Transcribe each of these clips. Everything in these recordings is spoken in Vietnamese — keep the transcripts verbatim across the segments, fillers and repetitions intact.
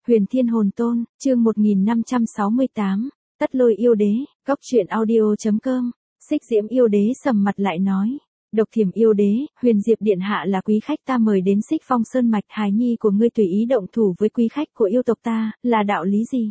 Huyền Thiên Hồn Tôn, chương một nghìn năm trăm sáu mươi tám, Tất Lôi Yêu Đế, Cốc Truyện Audio chấm com. Xích Diễm Yêu Đế sầm mặt lại nói, Độc Thiểm Yêu Đế, Huyền Diệp Điện Hạ là quý khách ta mời đến Xích Phong Sơn Mạch, hài nhi của ngươi tùy ý động thủ với quý khách của yêu tộc ta, là đạo lý gì?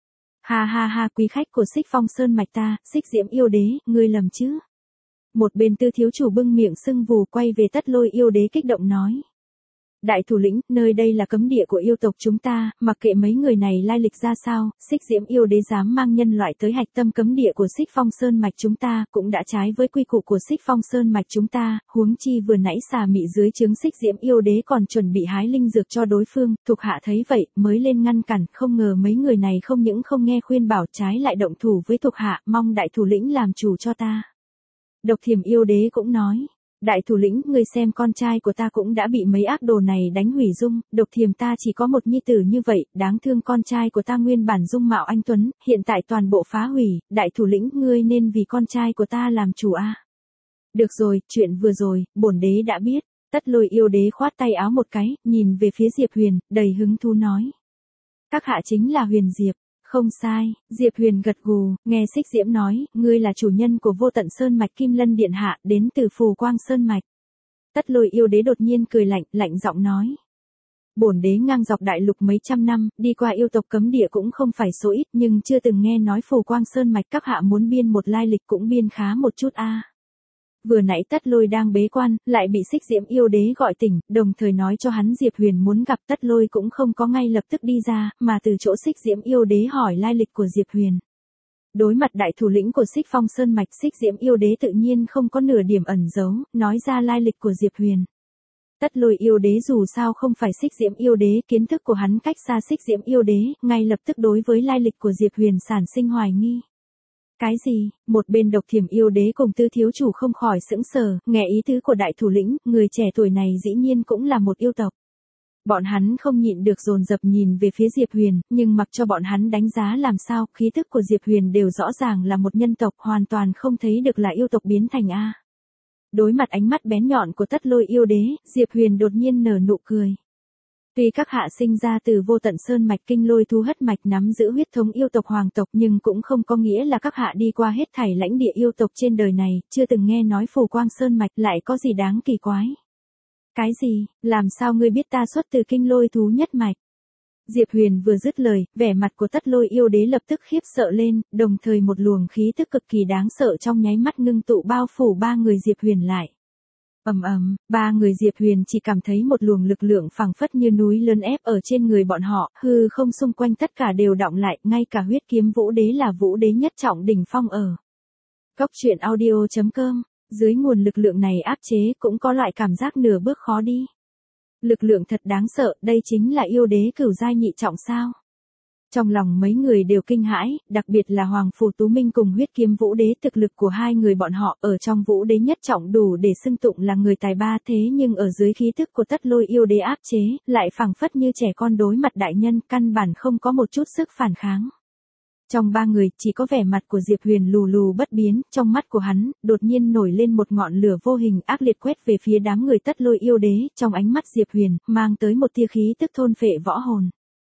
Ha ha ha, quý khách của Xích Phong Sơn Mạch ta, Xích Diễm Yêu Đế, ngươi lầm chứ? Một bên Tư thiếu chủ bưng miệng sưng vù quay về Tất Lôi Yêu Đế kích động nói. Đại thủ lĩnh, nơi đây là cấm địa của yêu tộc chúng ta, mặc kệ mấy người này lai lịch ra sao, Xích Diễm Yêu Đế dám mang nhân loại tới hạch tâm cấm địa của Xích Phong Sơn Mạch chúng ta, cũng đã trái với quy củ của Xích Phong Sơn Mạch chúng ta, huống chi vừa nãy xà mị dưới trướng Xích Diễm Yêu Đế còn chuẩn bị hái linh dược cho đối phương, thuộc hạ thấy vậy, mới lên ngăn cản, không ngờ mấy người này không những không nghe khuyên bảo trái lại động thủ với thuộc hạ, mong đại thủ lĩnh làm chủ cho ta. Độc Thiểm Yêu Đế cũng nói. Đại thủ lĩnh, ngươi xem con trai của ta cũng đã bị mấy ác đồ này đánh hủy dung, Độc Thiểm ta chỉ có một nhi tử như vậy, đáng thương con trai của ta nguyên bản dung mạo anh tuấn, hiện tại toàn bộ phá hủy, đại thủ lĩnh ngươi nên vì con trai của ta làm chủ a. À. Được rồi, chuyện vừa rồi, bổn đế đã biết, Tất Lôi Yêu Đế khoát tay áo một cái, nhìn về phía Diệp Huyền, đầy hứng thú nói. Các hạ chính là Huyền Diệp. Không sai, Diệp Huyền gật gù, nghe Xích Diễm nói, ngươi là chủ nhân của Vô Tận Sơn Mạch Kim Lân Điện Hạ, đến từ Phù Quang Sơn Mạch. Tất Lôi Yêu Đế đột nhiên cười lạnh, lạnh giọng nói. Bổn đế ngang dọc đại lục mấy trăm năm, đi qua yêu tộc cấm địa cũng không phải số ít, nhưng chưa từng nghe nói Phù Quang Sơn Mạch các hạ muốn biên một lai lịch cũng biên khá một chút a. À. Vừa nãy Tất Lôi đang bế quan, lại bị Xích Diễm Yêu Đế gọi tỉnh, đồng thời nói cho hắn Diệp Huyền muốn gặp Tất Lôi cũng không có ngay lập tức đi ra, mà từ chỗ Xích Diễm Yêu Đế hỏi lai lịch của Diệp Huyền. Đối mặt đại thủ lĩnh của Xích Phong Sơn Mạch, Xích Diễm Yêu Đế tự nhiên không có nửa điểm ẩn giấu, nói ra lai lịch của Diệp Huyền. Tất Lôi Yêu Đế dù sao không phải Xích Diễm Yêu Đế, kiến thức của hắn cách xa Xích Diễm Yêu Đế, ngay lập tức đối với lai lịch của Diệp Huyền sản sinh hoài nghi. Cái gì? Một bên Độc Thiểm Yêu Đế cùng Tư thiếu chủ không khỏi sững sờ, nghe ý tứ của đại thủ lĩnh, người trẻ tuổi này dĩ nhiên cũng là một yêu tộc. Bọn hắn không nhịn được dồn dập nhìn về phía Diệp Huyền, nhưng mặc cho bọn hắn đánh giá làm sao, khí tức của Diệp Huyền đều rõ ràng là một nhân tộc, hoàn toàn không thấy được là yêu tộc biến thành a. Đối mặt ánh mắt bén nhọn của Tất Lôi Yêu Đế, Diệp Huyền đột nhiên nở nụ cười. Tuy các hạ sinh ra từ Vô Tận Sơn Mạch Kinh Lôi Thú Hất Mạch nắm giữ huyết thống yêu tộc hoàng tộc, nhưng cũng không có nghĩa là các hạ đi qua hết thảy lãnh địa yêu tộc trên đời này, chưa từng nghe nói Phù Quang Sơn Mạch lại có gì đáng kỳ quái. Cái gì? Làm sao ngươi biết ta xuất từ Kinh Lôi Thú Nhất Mạch? Diệp Huyền vừa dứt lời, vẻ mặt của Tất Lôi Yêu Đế lập tức khiếp sợ lên, đồng thời một luồng khí tức cực kỳ đáng sợ trong nháy mắt ngưng tụ bao phủ ba người Diệp Huyền lại. Ầm ầm, ba người Diệp Huyền chỉ cảm thấy một luồng lực lượng phảng phất như núi lớn ép ở trên người bọn họ, hư không xung quanh tất cả đều đọng lại, ngay cả huyết kiếm Vũ Đế là Vũ Đế nhất trọng đỉnh phong ở. Cốc Truyện Audio chấm com, dưới nguồn lực lượng này áp chế cũng có loại cảm giác nửa bước khó đi. Lực lượng thật đáng sợ, đây chính là yêu đế cửu giai nhị trọng sao? Trong lòng mấy người đều kinh hãi, đặc biệt là Hoàng Phù Tú Minh cùng huyết kiếm Vũ Đế, thực lực của hai người bọn họ ở trong Vũ Đế nhất trọng đủ để xưng tụng là người tài ba, thế nhưng ở dưới khí tức của Tất Lôi Yêu Đế áp chế, lại phảng phất như trẻ con đối mặt đại nhân, căn bản không có một chút sức phản kháng. Trong ba người, chỉ có vẻ mặt của Diệp Huyền lù lù bất biến, trong mắt của hắn, đột nhiên nổi lên một ngọn lửa vô hình ác liệt quét về phía đám người Tất Lôi Yêu Đế, trong ánh mắt Diệp Huyền, mang tới một tia khí tức thôn phệ võ hồn.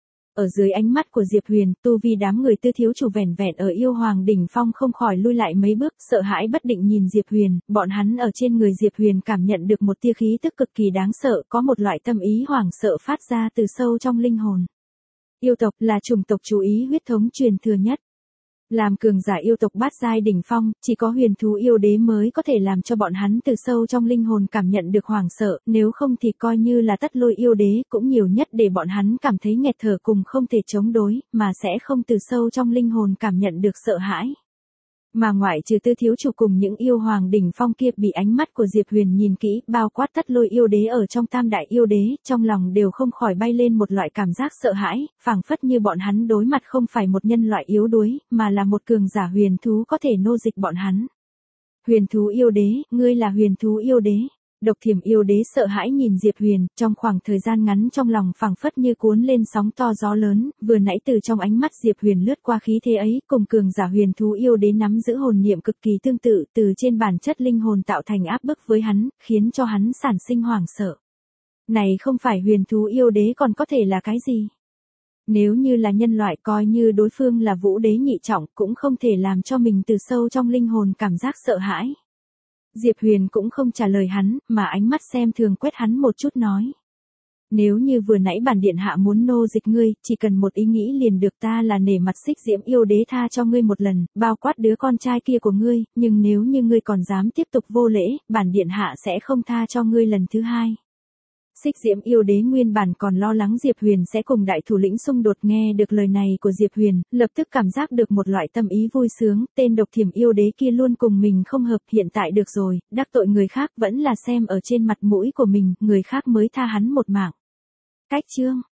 Ở dưới ánh mắt của Diệp Huyền, tu vi đám người Tư thiếu chủ vẻn vẹn ở yêu hoàng đỉnh phong không khỏi lui lại mấy bước, sợ hãi bất định nhìn Diệp Huyền, bọn hắn ở trên người Diệp Huyền cảm nhận được một tia khí tức cực kỳ đáng sợ, có một loại tâm ý hoảng sợ phát ra từ sâu trong linh hồn. Yêu tộc là chủng tộc chú ý huyết thống truyền thừa nhất. Làm cường giả yêu tộc bát giai đỉnh phong, chỉ có Huyền Thú Yêu Đế mới có thể làm cho bọn hắn từ sâu trong linh hồn cảm nhận được hoảng sợ, nếu không thì coi như là Tất Lôi Yêu Đế cũng nhiều nhất để bọn hắn cảm thấy nghẹt thở cùng không thể chống đối, mà sẽ không từ sâu trong linh hồn cảm nhận được sợ hãi. Mà ngoại trừ Tư thiếu chủ cùng những yêu hoàng đỉnh phong kia bị ánh mắt của Diệp Huyền nhìn kỹ, bao quát Tất Lôi Yêu Đế ở trong tam đại yêu đế, trong lòng đều không khỏi bay lên một loại cảm giác sợ hãi, phảng phất như bọn hắn đối mặt không phải một nhân loại yếu đuối, mà là một cường giả huyền thú có thể nô dịch bọn hắn. Huyền Thú Yêu Đế, ngươi là Huyền Thú Yêu Đế. Độc Thiểm Yêu Đế sợ hãi nhìn Diệp Huyền, trong khoảng thời gian ngắn trong lòng phảng phất như cuốn lên sóng to gió lớn, vừa nãy từ trong ánh mắt Diệp Huyền lướt qua khí thế ấy, cùng cường giả Huyền Thú Yêu Đế nắm giữ hồn niệm cực kỳ tương tự, từ trên bản chất linh hồn tạo thành áp bức với hắn, khiến cho hắn sản sinh hoảng sợ. Này không phải Huyền Thú Yêu Đế còn có thể là cái gì? Nếu như là nhân loại coi như đối phương là vũ đế nhị trọng cũng không thể làm cho mình từ sâu trong linh hồn cảm giác sợ hãi. Diệp Huyền cũng không trả lời hắn, mà ánh mắt xem thường quét hắn một chút nói. Nếu như vừa nãy bản điện hạ muốn nô dịch ngươi, chỉ cần một ý nghĩ liền được, ta là nể mặt Xích Diễm yêu đế tha cho ngươi một lần, bao quát đứa con trai kia của ngươi, nhưng nếu như ngươi còn dám tiếp tục vô lễ, bản điện hạ sẽ không tha cho ngươi lần thứ hai. Xích Diễm yêu đế nguyên bản còn lo lắng Diệp Huyền sẽ cùng đại thủ lĩnh xung đột, nghe được lời này của Diệp Huyền, lập tức cảm giác được một loại tâm ý vui sướng, tên độc thiểm yêu đế kia luôn cùng mình không hợp, hiện tại được rồi, đắc tội người khác vẫn là xem ở trên mặt mũi của mình, người khác mới tha hắn một mạng. Cách chương